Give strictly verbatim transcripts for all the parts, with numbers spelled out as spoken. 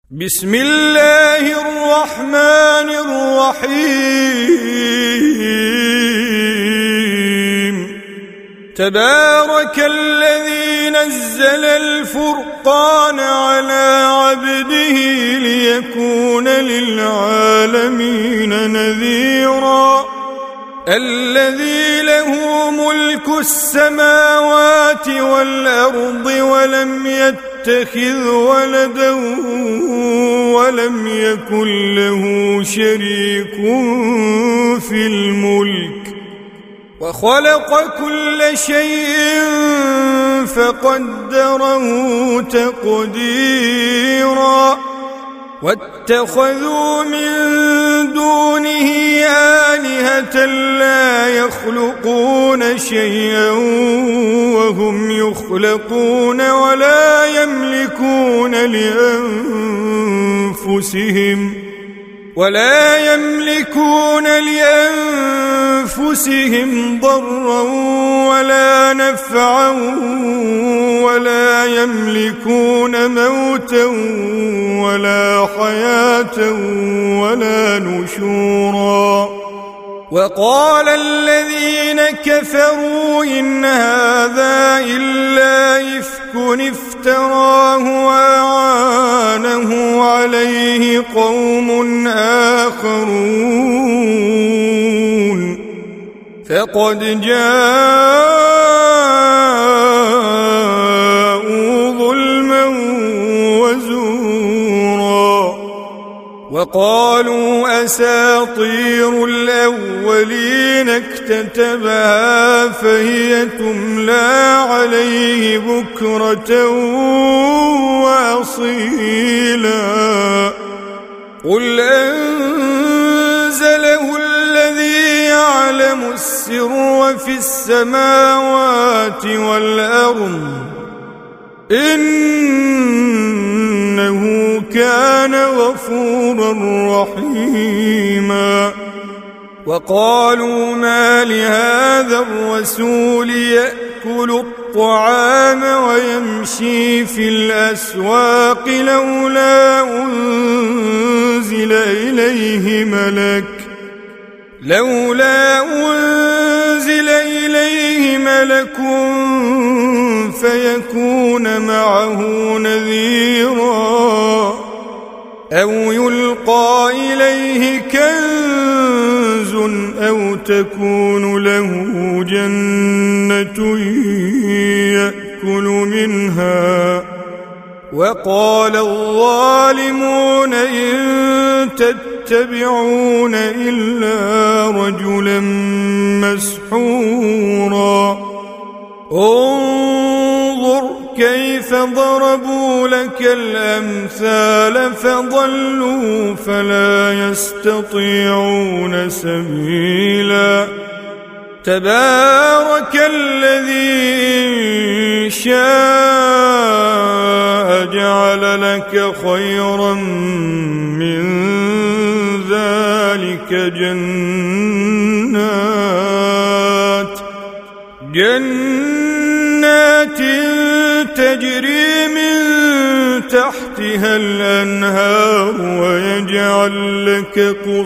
بسم الله الرحمن الرحيم تبارك الذي نزل الفرقان على عبده ليكون للعالمين نذيرا الذي له ملك السماوات والأرض ولم يتخذ ولدا ولم يكن له شريك في الملك وخلق كل شيء فقدره تقديرا واتخذوا من دونه آلهة لا يخلقون شيئا وهم يخلقون ولا يملكون لأنفسهم ولا يملكون لأنفسهم ضرا ولا نفعا ولا يملكون موتا ولا حياة ولا نشورا وقال الذين كفروا إن هذا إلا إفك افتراه وأعانه عليه قوم آخرون فقد جاءوا ظلما وزورا وقالوا أساطير الأولين اكتتبها فهي تملى عليه بكرة وأصيلا قل أنزله الذي يعلم السر في السماوات والأرض إنه كان غفورا رحيما وقالوا ما لهذا الرسول يأكل الطعام ويمشي في الأسواق لولا أنزل إليه ملك لولا أنزل إليه ملك فيكون معه نذيرا أو يلقى إليه كنز أو تكون له جنة يأكل منها وقال الظالمون إن تتبعون إلا رجلا مسحورا انظر كيف ضربوا لك الأمثال فضلوا فلا يستطيعون سبيلا تبارك الذي إن شاء جعل لك خيرا من ذلك جنات جنات تجري من تحتها الأنهار ويجعل لك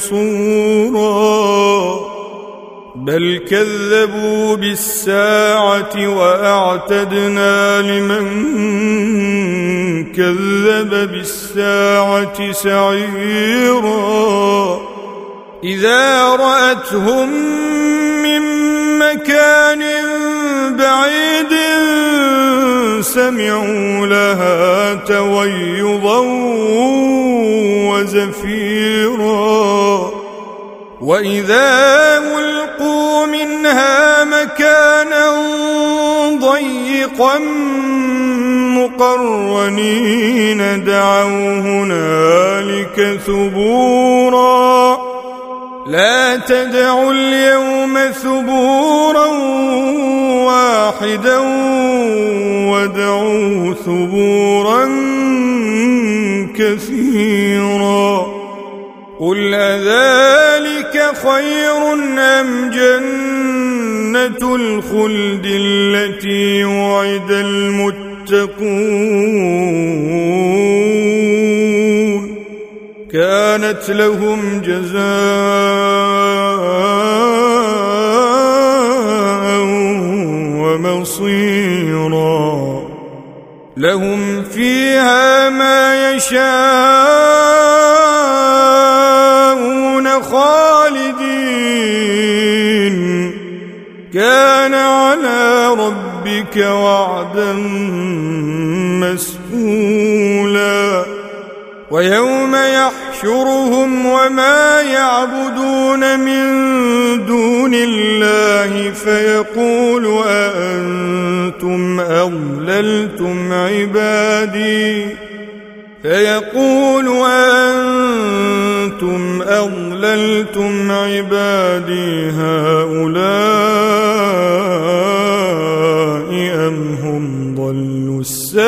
قصورا بل كذبوا بالساعة وأعتدنا لمن كذب بالساعة سعيرا إذا رأتهم من مكان بعيد سمعوا لها تغيظا وزفيرا وإذا ألقوا منها مكانا ضيقا مقرنين دعوا هنالك ثبورا لا تدعوا اليوم ثبورا واحدا وادعوا ثبورا كثيرا قل أذلك خير أم جنة الخلد التي وعد المتقون كانت لهم جزاء ومصيرا لهم فيها ما يشاءون خالدين كان على ربك وعدا مسئولا ويوم يحشرهم وما يعبدون من دون الله فيقول أأنتم أضللتم عبادي فيقول أأنتم أضللتم عبادي هؤلاء أم هم ضلوا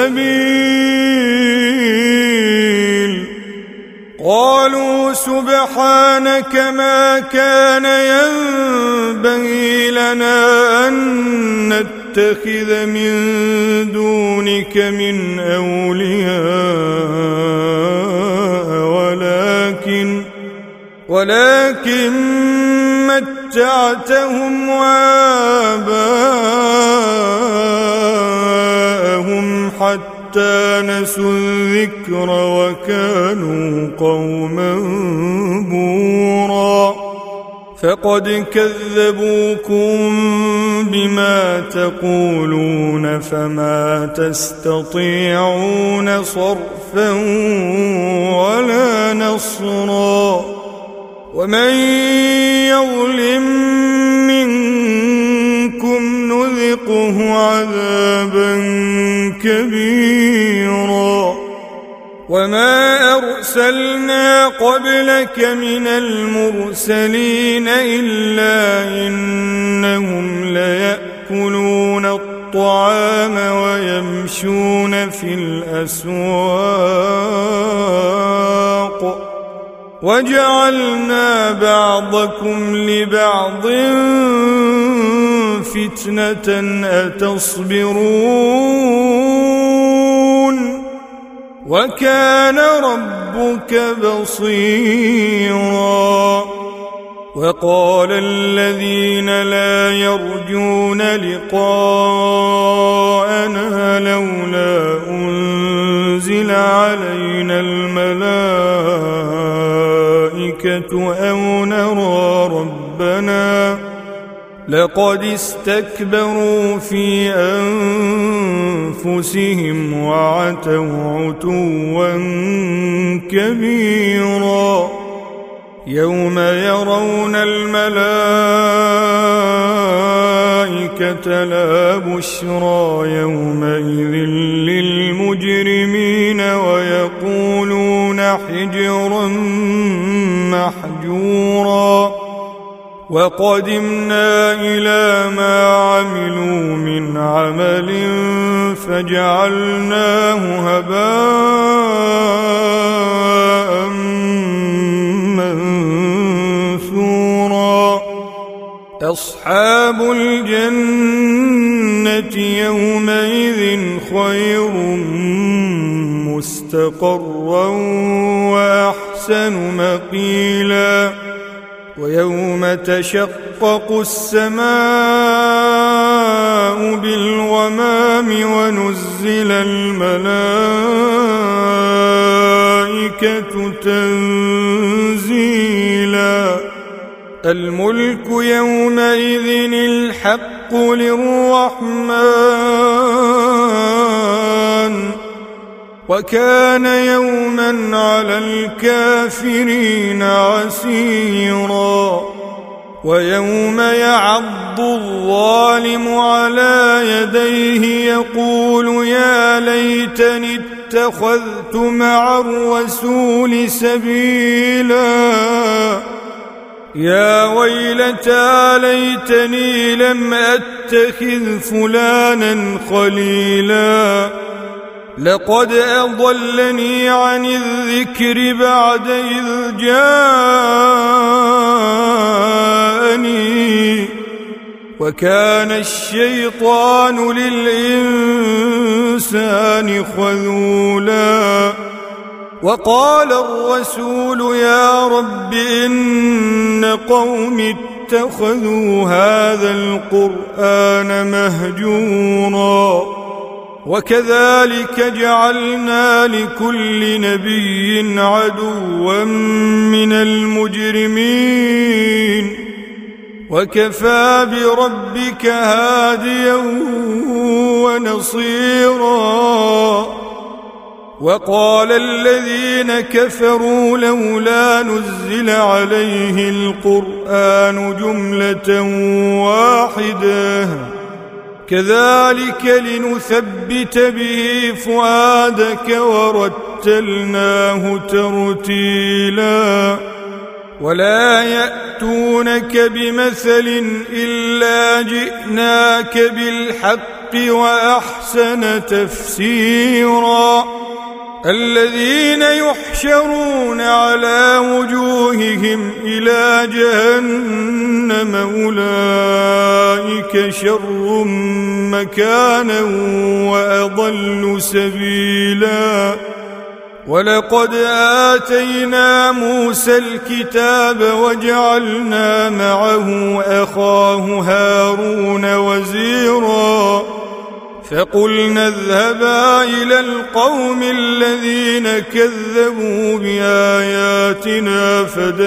السبيل قالوا سبحانك ما كان ينبغي لنا أن نتخذ من دونك من أولياء ولكن ولكن متعتهم وآباءهم حتى نسوا الذكر وكانوا قوما بورا فقد كذبوكم بما تقولون فما تستطيعون صرفا ولا نصرا ومن يظلم منكم نذقه عذابا كبيرا وما أرسلنا قبلك من المرسلين إلا إنهم ليأكلون الطعام ويمشون في الأسواق وجعلنا بعضكم لبعض فتنة أتصبرون وكان ربك بصيرا وقال الذين لا يرجون لقاءنا لولا أنزل علينا الملائكة أو نرى ربنا لقد استكبروا في أنفسهم وعتوا عتوا كبيرا يوم يرون الملائكة لا بشرى يومئذ للمجرمين ويقولون حجرا محجورا وقدمنا إلى ما عملوا من عمل فجعلناه هباء منثورا أصحاب الجنة يومئذ خير مستقرا وأحسن مقيلا ويوم تشقق السماء بالغمام ونزل الملائكة تنزيلا الملك يومئذ الحق للرحمن وكان يوما على الكافرين عسيرا ويوم يعض الظالم على يديه يقول يا ليتني اتخذت مع الرسول سبيلا يا ويلتى ليتني لم أتخذ فلانا خليلا لقد أضلني عن الذكر بعد إذ جاءني وكان الشيطان للإنسان خذولا وقال الرسول يا رب إن قوم اتخذوا هذا القرآن مهجورا وكذلك جعلنا لكل نبي عدوا من المجرمين وكفى بربك هاديا ونصيرا وقال الذين كفروا لولا نزل عليه القرآن جملة واحدة كذلك لنثبت به فؤادك ورتلناه ترتيلا ولا يأتونك بمثل إلا جئناك بالحق وأحسن تفسيرا الذين يحشرون على وجوههم إلى جهنم أولئك شر مكانا وأضل سبيلا ولقد آتينا موسى الكتاب وجعلنا معه أخاه هارون وزيرا فقلنا اذهبا إلى القوم الذين كذبوا بآياتنا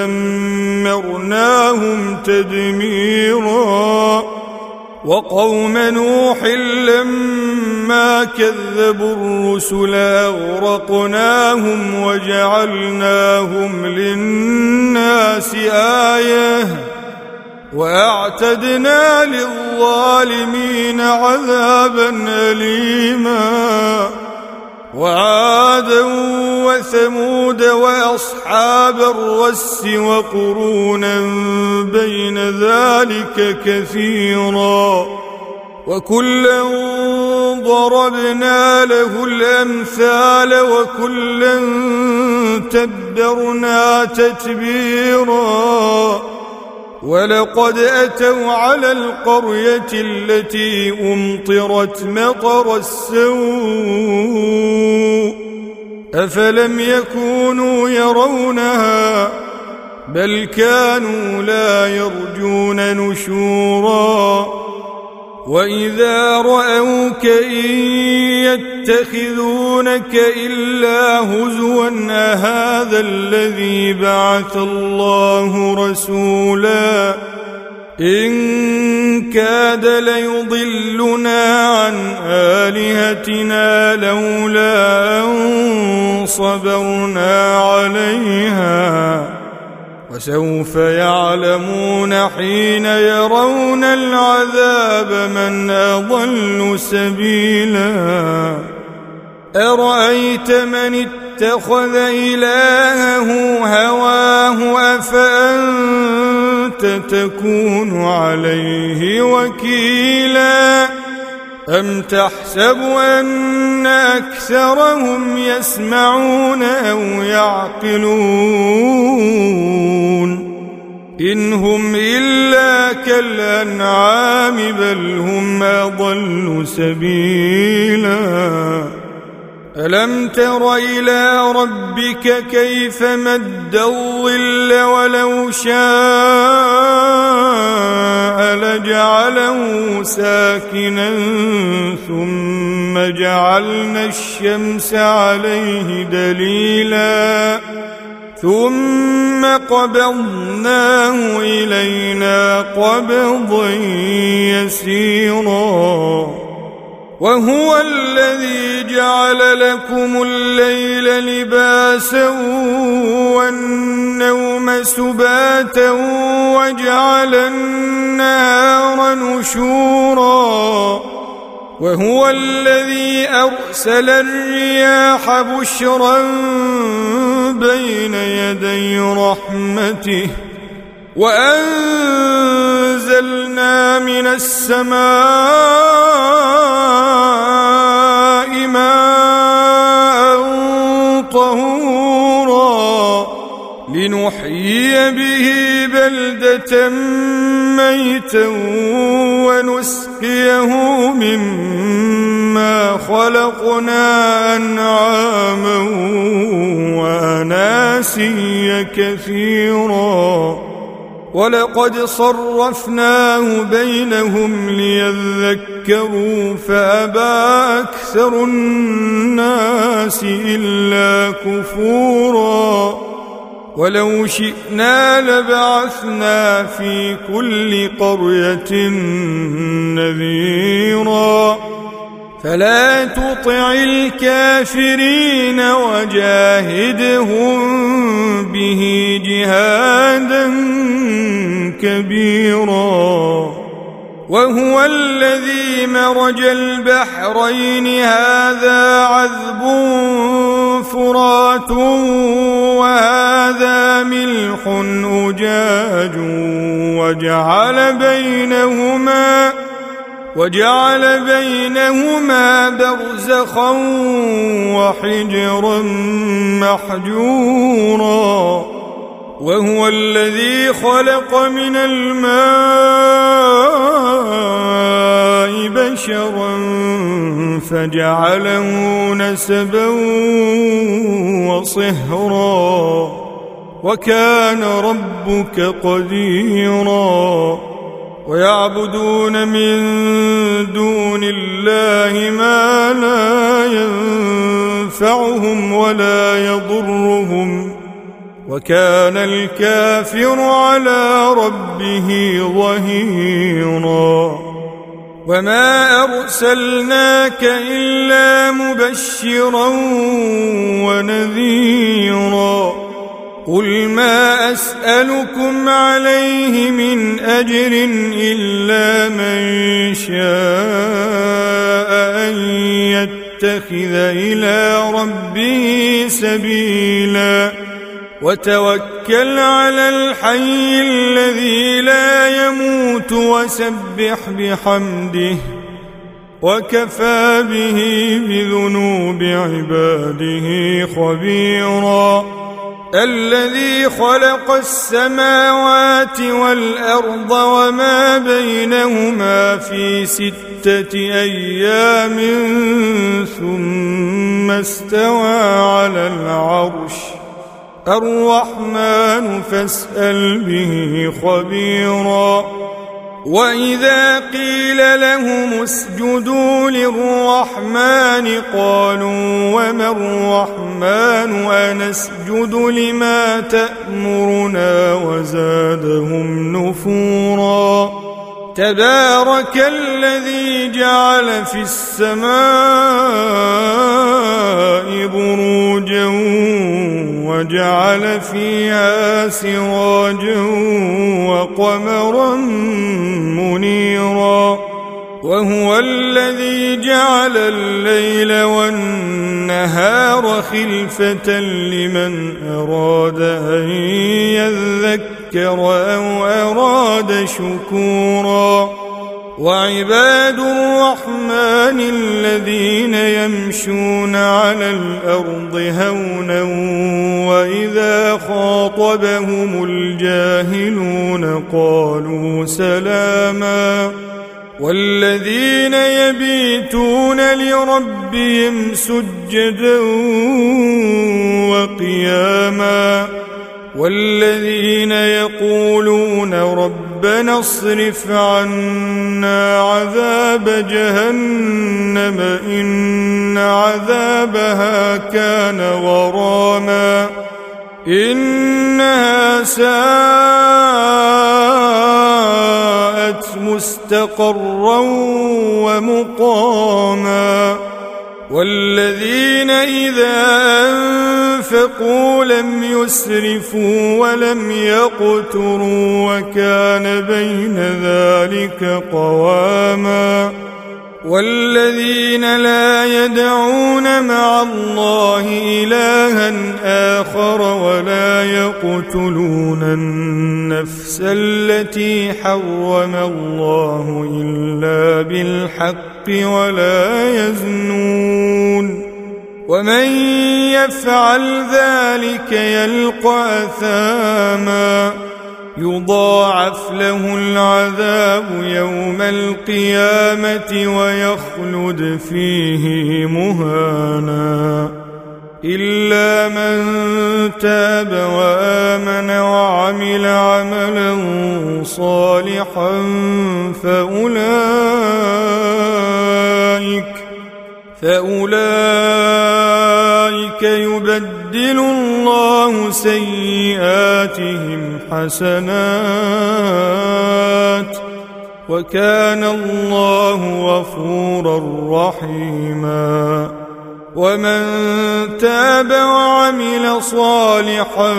فدمرناهم تدميرا وقوم نوح لما كذبوا الرسل أغرقناهم وجعلناهم للناس آية وأعتدنا للظالمين عذابا أليما وعادا وثمود وأصحاب الرس وقرونا بين ذلك كثيرا وكلا ضربنا له الأمثال وكلا تبرنا تتبيرا ولقد أتوا على القرية التي أمطرت مطر السوء أفلم يكونوا يرونها بل كانوا لا يرجون نشورا وإذا رأوك إن يتخذونك إلا هزوا أهذا الذي بعث الله رسولا إن كاد ليضلنا عن آلهتنا لولا أن صبرنا عليها وسوف يعلمون حين يرون العذاب من أضل سبيلا أرأيت من اتخذ إلهه هواه أفأنت تكون عليه وكيلا أم تحسب أن أكثرهم يسمعون أو يعقلون إن هم إلا كالأنعام بل هم أضل سبيلا ألم تر إلى ربك كيف مد الظل ولو شاء لجعله ساكنا ثم جعلنا الشمس عليه دليلا ثم قبضناه إلينا قبضا يسيرا وهو الذي جعل لكم الليل لباسا والنوم سباتا وجعل النهار نشورا وهو الذي أرسل الرياح بشرا بين يدي رحمته وأنزلنا من السماء ماء طهورا لنحيي به بلدة ميتا ونسقيه مما خلقنا أنعاما ناسي كثيرا ولقد صرفناه بينهم ليذكروا فأبى أكثر الناس إلا كفورا ولو شئنا لبعثنا في كل قرية نذيرا فلا تطع الكافرين وجاهدهم به جهادا كبيرا وهو الذي مرج البحرين هذا عذب فرات وهذا ملح أجاج وجعل بينهما وجعل بينهما برزخا وحجرا محجورا وهو الذي خلق من الماء بشرا فجعله نسبا وصهرا وكان ربك قديرا ويعبدون من دون الله ما لا ينفعهم ولا يضرهم وكان الكافر على ربه ظهيرا وما أرسلناك إلا مبشرا ونذيرا قل ما أسألكم عليه من أجر إلا من شاء أن يتخذ إلى ربه سبيلا وتوكل على الحي الذي لا يموت وسبح بحمده وكفى به بذنوب عباده خبيرا الذي خلق السماوات والأرض وما بينهما في ستة أيام ثم استوى على العرش الرحمن فاسأل به خبيرا وإذا قيل لهم اسجدوا للرحمن قالوا وما الرحمن أنسجد لما تأمرنا وزادهم نفورا تبارك الذي جعل في السماء بروجا وجعل فيها سراجا وقمرا منيرا وهو الذي جعل الليل والنهار خلفة لمن أراد أن يذكر أو أراد شكورا وعباد الرحمن الذين يمشون على الأرض هونا وإذا خاطبهم الجاهلون قالوا سلاما والذين يبيتون لربهم سجدا وقياما والذين يقولون ربنا اصرف عنا عذاب جهنم إن عذابها كان غراما إنها ساءت مستقرا ومقاما والذين إذا أنفقوا لم يسرفوا ولم يقتروا وكان بين ذلك قواما والذين لا يدعون مع الله إلها آخر ولا يقتلون النفس التي حرم الله إلا بالحق ولا يزنون ومن يفعل ذلك يلقى أثاما يضاعف له العذاب يوم القيامة ويخلد فيه مهانا إلا من تاب وآمن وعمل عملا صالحا فأولئك فأولئك يبدل الله سيئاتهم حسنات وكان الله غفورا رحيما. ومن تاب وعمل صالحا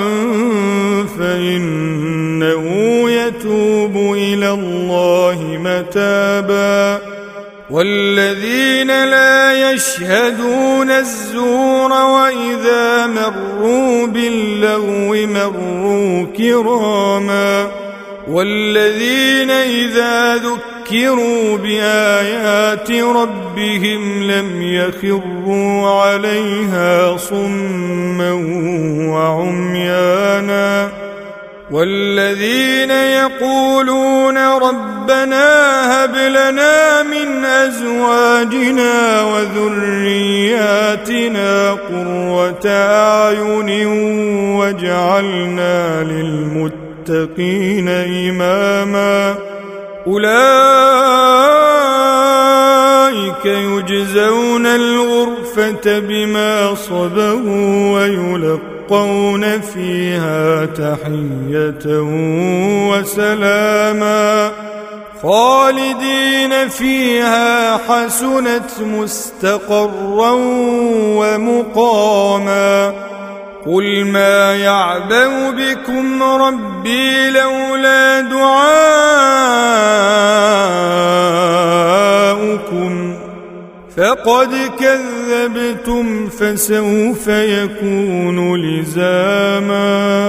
فإنه يتوب إلى الله متابا. والذين لا يشهدون الزور وإذا مروا باللغو مروا كراما. والذين إذا ذكروا بآيات ربهم لم يخروا عليها صما وعميانا. والذين يقولون ربنا هب لنا من أزواجنا وذرياتنا قرة أعين واجعلنا للمتقين إماما. أولئك يجزون الغرفة بما صبروا ويلقون فيها تحية وسلاما خالدين فيها حسنت مستقرا ومقاما. قل ما يعبأ بكم ربي لولا دعاؤكم فقد كذبتم فسوف يكون لزاما.